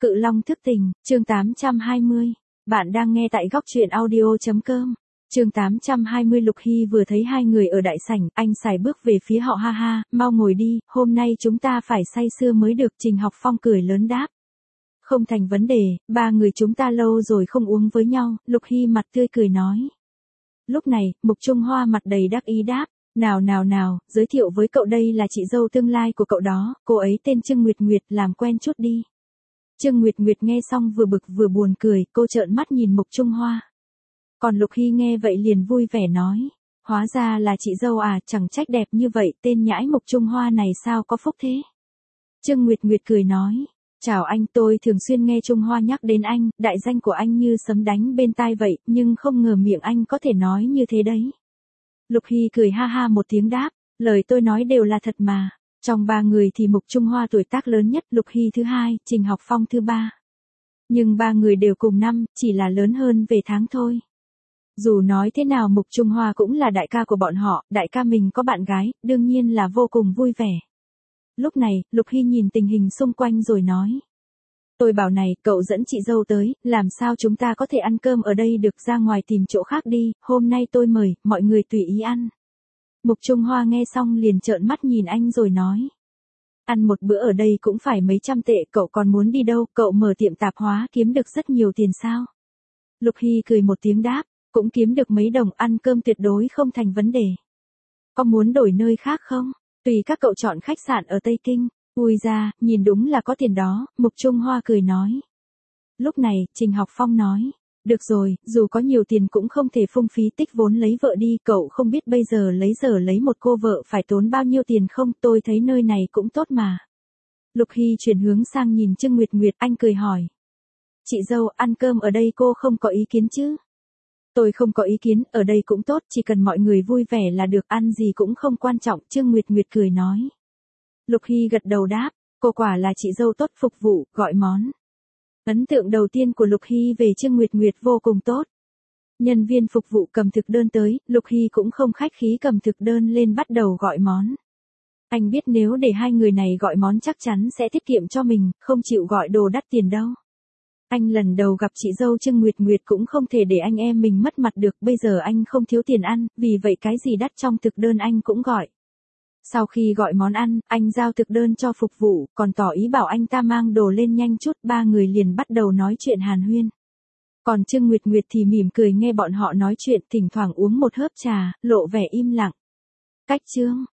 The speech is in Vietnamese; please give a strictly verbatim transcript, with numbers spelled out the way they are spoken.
Cự Long thức tình, chương tám trăm hai mươi. Bạn đang nghe tại góc truyện audio.com. Chương tám trăm hai mươi. Lục Hy vừa thấy hai người ở đại sảnh, anh xài bước về phía họ. Ha ha, mau ngồi đi, hôm nay chúng ta phải say sưa mới được. Trình Học Phong cười lớn đáp. Không thành vấn đề, ba người chúng ta lâu rồi không uống với nhau. Lục Hy mặt tươi cười nói. Lúc này, Mục Trung Hoa mặt đầy đắc ý đáp. Nào nào nào, giới thiệu với cậu, đây là chị dâu tương lai của cậu đó, cô ấy tên Trương Nguyệt Nguyệt, làm quen chút đi. Trương Nguyệt Nguyệt nghe xong vừa bực vừa buồn cười, cô trợn mắt nhìn Mục Trung Hoa. Còn Lục Hy nghe vậy liền vui vẻ nói, hóa ra là chị dâu à, chẳng trách đẹp như vậy, tên nhãi Mục Trung Hoa này sao có phúc thế. Trương Nguyệt Nguyệt cười nói, chào anh, tôi thường xuyên nghe Trung Hoa nhắc đến anh, đại danh của anh như sấm đánh bên tai vậy, nhưng không ngờ miệng anh có thể nói như thế đấy. Lục Hy cười ha ha một tiếng đáp, lời tôi nói đều là thật mà. Trong ba người thì Mục Trung Hoa tuổi tác lớn nhất, Lục Hy thứ hai, Trình Học Phong thứ ba. Nhưng ba người đều cùng năm, chỉ là lớn hơn về tháng thôi. Dù nói thế nào Mục Trung Hoa cũng là đại ca của bọn họ, đại ca mình có bạn gái, đương nhiên là vô cùng vui vẻ. Lúc này, Lục Hy nhìn tình hình xung quanh rồi nói. Tôi bảo này, cậu dẫn chị dâu tới, làm sao chúng ta có thể ăn cơm ở đây được, ra ngoài tìm chỗ khác đi, hôm nay tôi mời, mọi người tùy ý ăn. Mục Trung Hoa nghe xong liền trợn mắt nhìn anh rồi nói. Ăn một bữa ở đây cũng phải mấy trăm tệ, cậu còn muốn đi đâu, cậu mở tiệm tạp hóa kiếm được rất nhiều tiền sao? Lục Hy cười một tiếng đáp, cũng kiếm được mấy đồng, ăn cơm tuyệt đối không thành vấn đề. Có muốn đổi nơi khác không? Tùy các cậu chọn khách sạn ở Tây Kinh. Ui ra, nhìn đúng là có tiền đó, Mục Trung Hoa cười nói. Lúc này, Trình Học Phong nói. Được rồi, dù có nhiều tiền cũng không thể phung phí tích vốn lấy vợ đi, cậu không biết bây giờ lấy giờ lấy một cô vợ phải tốn bao nhiêu tiền không, tôi thấy nơi này cũng tốt mà. Lục Hy chuyển hướng sang nhìn Trương Nguyệt Nguyệt, anh cười hỏi. Chị dâu, ăn cơm ở đây cô không có ý kiến chứ? Tôi không có ý kiến, ở đây cũng tốt, chỉ cần mọi người vui vẻ là được, ăn gì cũng không quan trọng, Trương Nguyệt Nguyệt cười nói. Lục Hy gật đầu đáp, cô quả là chị dâu tốt, phục vụ, gọi món. Ấn tượng đầu tiên của Lục Hy về Trương Nguyệt Nguyệt vô cùng tốt. Nhân viên phục vụ cầm thực đơn tới, Lục Hy cũng không khách khí cầm thực đơn lên bắt đầu gọi món. Anh biết nếu để hai người này gọi món chắc chắn sẽ tiết kiệm cho mình, không chịu gọi đồ đắt tiền đâu. Anh lần đầu gặp chị dâu Trương Nguyệt Nguyệt cũng không thể để anh em mình mất mặt được, bây giờ anh không thiếu tiền ăn, vì vậy cái gì đắt trong thực đơn anh cũng gọi. Sau khi gọi món ăn, anh giao thực đơn cho phục vụ, còn tỏ ý bảo anh ta mang đồ lên nhanh chút, ba người liền bắt đầu nói chuyện hàn huyên. Còn Trương Nguyệt Nguyệt thì mỉm cười nghe bọn họ nói chuyện, thỉnh thoảng uống một hớp trà, lộ vẻ im lặng. Cách chương,